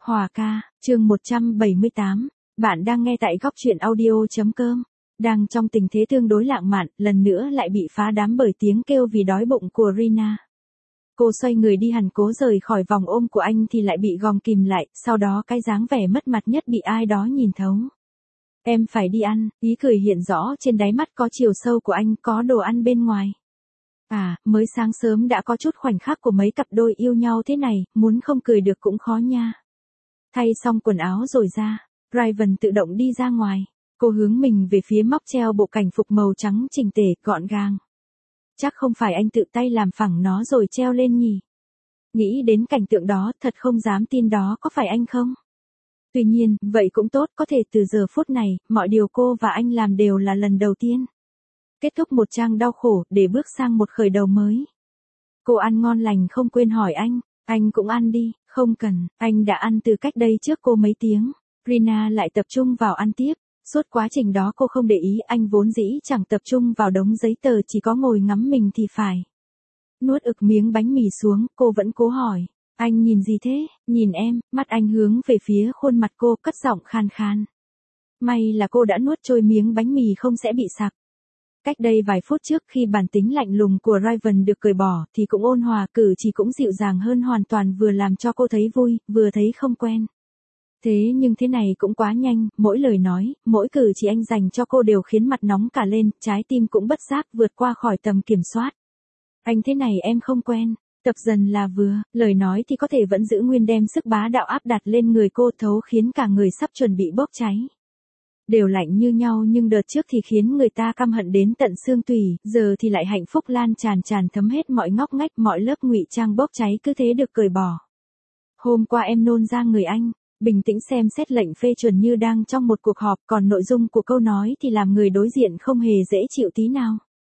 Hòa ca, chương 178, bạn đang nghe tại góc truyện audio.com. Đang trong tình thế tương đối lãng mạn, lần nữa lại bị phá đám bởi tiếng kêu vì đói bụng của Rina. Cô xoay người đi hẳn cố rời khỏi vòng ôm của anh thì lại bị gòng kìm lại, sau đó cái dáng vẻ mất mặt nhất bị ai đó nhìn thấu. Em phải đi ăn, ý cười hiện rõ trên đáy mắt có chiều sâu của anh, có đồ ăn bên ngoài. À, mới sáng sớm đã có chút khoảnh khắc của mấy cặp đôi yêu nhau thế này, muốn không cười được cũng khó nha. Thay xong quần áo rồi ra, Raven tự động đi ra ngoài. Cô hướng mình về phía móc treo bộ cảnh phục màu trắng chỉnh tề, gọn gàng. Chắc không phải anh tự tay làm phẳng nó rồi treo lên nhỉ? Nghĩ đến cảnh tượng đó, thật không dám tin đó có phải anh không? Tuy nhiên, vậy cũng tốt, có thể từ giờ phút này, mọi điều cô và anh làm đều là lần đầu tiên. Kết thúc một trang đau khổ, để bước sang một khởi đầu mới. Cô ăn ngon lành không quên hỏi anh cũng ăn đi, không cần, anh đã ăn từ cách đây trước cô mấy tiếng. Rina lại tập trung vào ăn tiếp, suốt quá trình đó cô không để ý anh vốn dĩ chẳng tập trung vào đống giấy tờ chỉ có ngồi ngắm mình thì phải. Nuốt ực miếng bánh mì xuống, cô vẫn cố hỏi, anh nhìn gì thế, nhìn em, mắt anh hướng về phía khuôn mặt cô cất giọng khan khan. May là cô đã nuốt trôi miếng bánh mì không sẽ bị sặc. Cách đây vài phút trước khi bản tính lạnh lùng của Raven được cởi bỏ thì cũng ôn hòa cử chỉ cũng dịu dàng hơn hoàn toàn vừa làm cho cô thấy vui, vừa thấy không quen. Thế nhưng thế này cũng quá nhanh, mỗi lời nói, mỗi cử chỉ anh dành cho cô đều khiến mặt nóng cả lên, trái tim cũng bất giác vượt qua khỏi tầm kiểm soát. Anh thế này em không quen, tập dần là vừa, lời nói thì có thể vẫn giữ nguyên đem sức bá đạo áp đặt lên người cô thấu khiến cả người sắp chuẩn bị bốc cháy. Đều lạnh như nhau nhưng đợt trước thì khiến người ta căm hận đến tận xương tủy, giờ thì lại hạnh phúc lan tràn thấm hết mọi ngóc ngách, mọi lớp ngụy trang bốc cháy cứ thế được cởi bỏ. Hôm qua em nôn ra người anh, bình tĩnh xem xét lệnh phê chuẩn như đang trong một cuộc họp, còn nội dung của câu nói thì làm người đối diện không hề dễ chịu tí nào.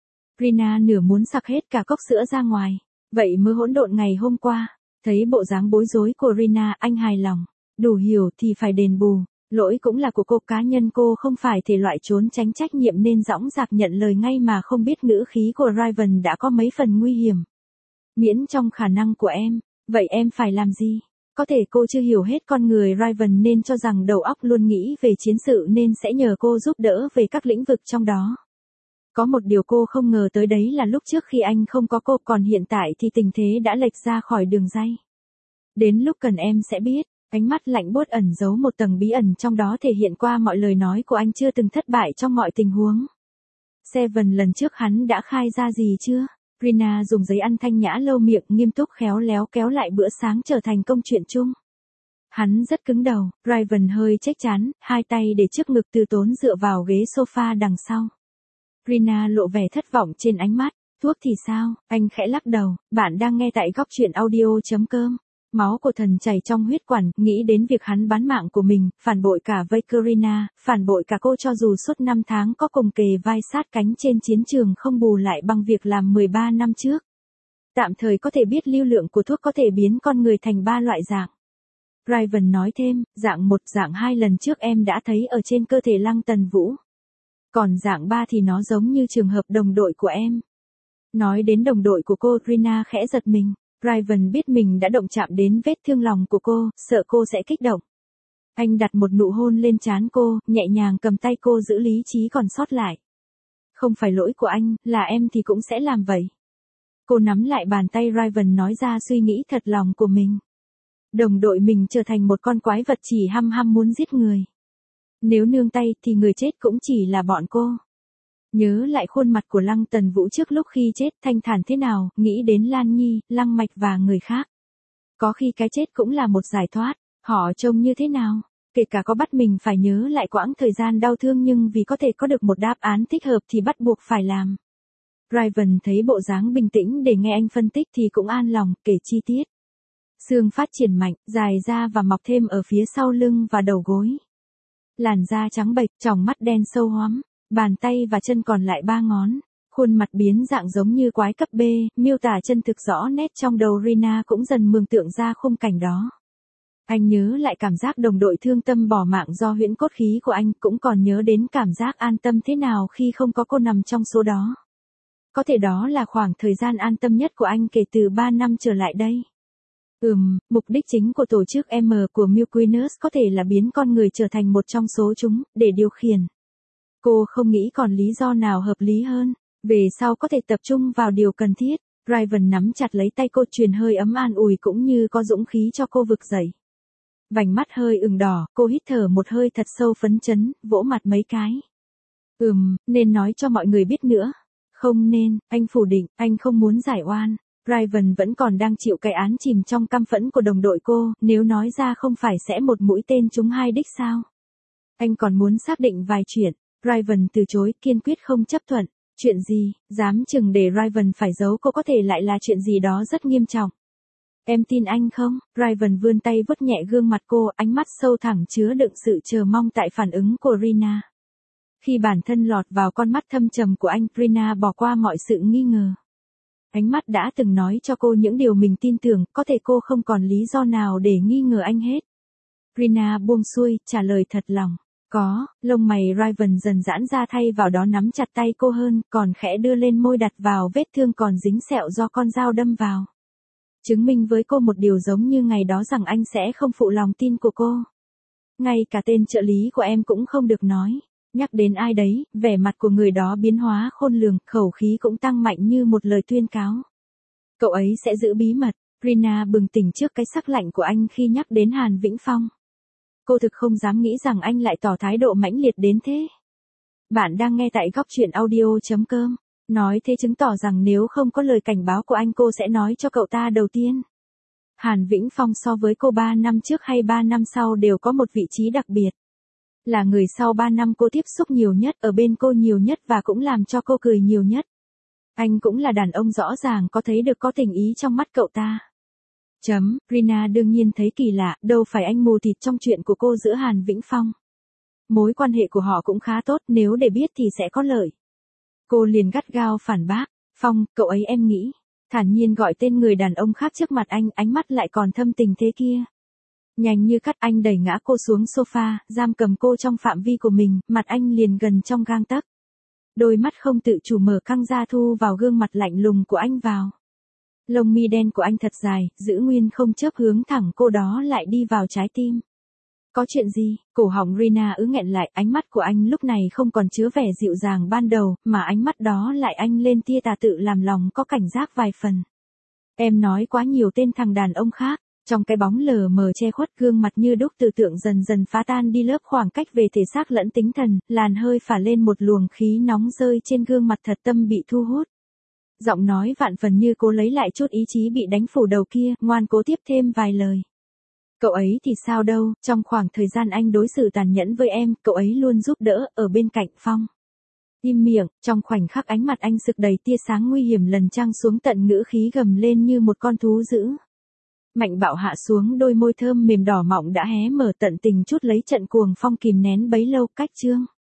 Rina nửa muốn sặc hết cả cốc sữa ra ngoài, vậy mơ hỗn độn ngày hôm qua, thấy bộ dáng bối rối của Rina anh hài lòng, đủ hiểu thì phải đền bù. Lỗi cũng là của cô, cá nhân cô không phải thể loại trốn tránh trách nhiệm nên dõng dạc nhận lời ngay mà không biết ngữ khí của Raven đã có mấy phần nguy hiểm. Miễn trong khả năng của em, vậy em phải làm gì? Có thể cô chưa hiểu hết con người Raven nên cho rằng đầu óc luôn nghĩ về chiến sự nên sẽ nhờ cô giúp đỡ về các lĩnh vực trong đó. Có một điều cô không ngờ tới đấy là lúc trước khi anh không có cô, còn hiện tại thì tình thế đã lệch ra khỏi đường ray. Đến lúc cần em sẽ biết. Ánh mắt lạnh buốt ẩn giấu một tầng bí ẩn trong đó thể hiện qua mọi lời nói của anh chưa từng thất bại trong mọi tình huống. Seven lần trước hắn đã khai ra gì chưa? Rina dùng giấy ăn thanh nhã lau miệng nghiêm túc khéo léo kéo lại bữa sáng trở thành công chuyện chung. Hắn rất cứng đầu, Raven hơi chếch chán, hai tay để trước ngực từ tốn dựa vào ghế sofa đằng sau. Rina lộ vẻ thất vọng trên ánh mắt, thuốc thì sao? Anh khẽ lắc đầu, bạn đang nghe tại góc truyện audio.com. Máu của thần chảy trong huyết quản, nghĩ đến việc hắn bán mạng của mình, phản bội cả Vakerina, phản bội cả cô cho dù suốt 5 tháng có cùng kề vai sát cánh trên chiến trường không bù lại bằng việc làm 13 năm trước. Tạm thời có thể biết lưu lượng của thuốc có thể biến con người thành 3 loại dạng. Raven nói thêm, dạng 1, dạng 2 lần trước em đã thấy ở trên cơ thể Lăng Tần Vũ. Còn dạng 3 thì nó giống như trường hợp đồng đội của em. Nói đến đồng đội của cô, Rina khẽ giật mình. Raven biết mình đã động chạm đến vết thương lòng của cô, sợ cô sẽ kích động. Anh đặt một nụ hôn lên trán cô, nhẹ nhàng cầm tay cô giữ lý trí còn sót lại. Không phải lỗi của anh, là em thì cũng sẽ làm vậy. Cô nắm lại bàn tay Raven nói ra suy nghĩ thật lòng của mình. Đồng đội mình trở thành một con quái vật chỉ hăm muốn giết người. Nếu nương tay thì người chết cũng chỉ là bọn cô. Nhớ lại khuôn mặt của Lăng Tần Vũ trước lúc khi chết thanh thản thế nào, nghĩ đến Lan Nhi, Lăng Mạch và người khác. Có khi cái chết cũng là một giải thoát, họ trông như thế nào, kể cả có bắt mình phải nhớ lại quãng thời gian đau thương nhưng vì có thể có được một đáp án thích hợp thì bắt buộc phải làm. Raven thấy bộ dáng bình tĩnh để nghe anh phân tích thì cũng an lòng, kể chi tiết. Xương phát triển mạnh, dài ra và mọc thêm ở phía sau lưng và đầu gối. Làn da trắng bệch, tròng mắt đen sâu hoắm. Bàn tay và chân còn lại 3 ngón, khuôn mặt biến dạng giống như quái cấp B, miêu tả chân thực rõ nét trong đầu Rina cũng dần mường tượng ra khung cảnh đó. Anh nhớ lại cảm giác đồng đội thương tâm bỏ mạng do huyễn cốt khí của anh, cũng còn nhớ đến cảm giác an tâm thế nào khi không có cô nằm trong số đó. Có thể đó là khoảng thời gian an tâm nhất của anh kể từ 3 năm trở lại đây. Mục đích chính của tổ chức M của Milquinus có thể là biến con người trở thành một trong số chúng, để điều khiển. Cô không nghĩ còn lý do nào hợp lý hơn, về sau có thể tập trung vào điều cần thiết. Raven nắm chặt lấy tay cô, truyền hơi ấm an ủi cũng như có dũng khí cho cô vực dậy. Vành mắt hơi ửng đỏ, cô hít thở một hơi thật sâu phấn chấn, vỗ mặt mấy cái. Nên nói cho mọi người biết nữa. Không nên, anh phủ định, anh không muốn giải oan. Raven vẫn còn đang chịu cái án chìm trong căm phẫn của đồng đội cô, nếu nói ra không phải sẽ một mũi tên trúng hai đích sao? Anh còn muốn xác định vài chuyện. Raven từ chối, kiên quyết không chấp thuận. Chuyện gì, dám chừng để Raven phải giấu cô có thể lại là chuyện gì đó rất nghiêm trọng. Em tin anh không? Raven vươn tay vuốt nhẹ gương mặt cô, ánh mắt sâu thẳm chứa đựng sự chờ mong tại phản ứng của Rina. Khi bản thân lọt vào con mắt thâm trầm của anh, Rina bỏ qua mọi sự nghi ngờ. Ánh mắt đã từng nói cho cô những điều mình tin tưởng, có thể cô không còn lý do nào để nghi ngờ anh hết. Rina buông xuôi, trả lời thật lòng. Có, lông mày Raven dần giãn ra thay vào đó nắm chặt tay cô hơn, còn khẽ đưa lên môi đặt vào vết thương còn dính sẹo do con dao đâm vào. Chứng minh với cô một điều giống như ngày đó rằng anh sẽ không phụ lòng tin của cô. Ngay cả tên trợ lý của em cũng không được nói. Nhắc đến ai đấy, vẻ mặt của người đó biến hóa khôn lường, khẩu khí cũng tăng mạnh như một lời tuyên cáo. Cậu ấy sẽ giữ bí mật. Rina bừng tỉnh trước cái sắc lạnh của anh khi nhắc đến Hàn Vĩnh Phong. Cô thực không dám nghĩ rằng anh lại tỏ thái độ mãnh liệt đến thế. Bạn đang nghe tại góc truyện audio.com. Nói thế chứng tỏ rằng nếu không có lời cảnh báo của anh cô sẽ nói cho cậu ta đầu tiên. Hàn Vĩnh Phong so với cô 3 năm trước hay 3 năm sau đều có một vị trí đặc biệt. Là người sau 3 năm cô tiếp xúc nhiều nhất, ở bên cô nhiều nhất và cũng làm cho cô cười nhiều nhất. Anh cũng là đàn ông rõ ràng có thấy được có tình ý trong mắt cậu ta. Rina đương nhiên thấy kỳ lạ, đâu phải anh mù thịt trong chuyện của cô giữa Hàn Vĩnh Phong. Mối quan hệ của họ cũng khá tốt, nếu để biết thì sẽ có lợi. Cô liền gắt gao phản bác. Phong, cậu ấy em nghĩ. Thản nhiên gọi tên người đàn ông khác trước mặt anh, ánh mắt lại còn thâm tình thế kia. Nhanh như cắt anh đẩy ngã cô xuống sofa, giam cầm cô trong phạm vi của mình, mặt anh liền gần trong gang tấc. Đôi mắt không tự chủ mở căng ra thu vào gương mặt lạnh lùng của anh vào. Lông mi đen của anh thật dài, giữ nguyên không chớp hướng thẳng cô đó lại đi vào trái tim. Có chuyện gì? Cổ họng Rina nghẹn lại, ánh mắt của anh lúc này không còn chứa vẻ dịu dàng ban đầu, mà ánh mắt đó lại anh lên tia tà tự làm lòng có cảnh giác vài phần. Em nói quá nhiều tên thằng đàn ông khác. Trong cái bóng lờ mờ che khuất gương mặt như đúc từ tượng dần dần phá tan đi lớp khoảng cách về thể xác lẫn tinh thần, làn hơi phả lên một luồng khí nóng rơi trên gương mặt thật tâm bị thu hút. Giọng nói vạn phần như cố lấy lại chút ý chí bị đánh phủ đầu kia, ngoan cố tiếp thêm vài lời. Cậu ấy thì sao đâu, trong khoảng thời gian anh đối xử tàn nhẫn với em, cậu ấy luôn giúp đỡ, ở bên cạnh Phong. Im miệng, trong khoảnh khắc ánh mặt anh sực đầy tia sáng nguy hiểm lần trăng xuống tận ngữ khí gầm lên như một con thú dữ. Mạnh bạo hạ xuống, đôi môi thơm mềm đỏ mọng đã hé mở tận tình chút lấy trận cuồng phong kìm nén bấy lâu. Cách chương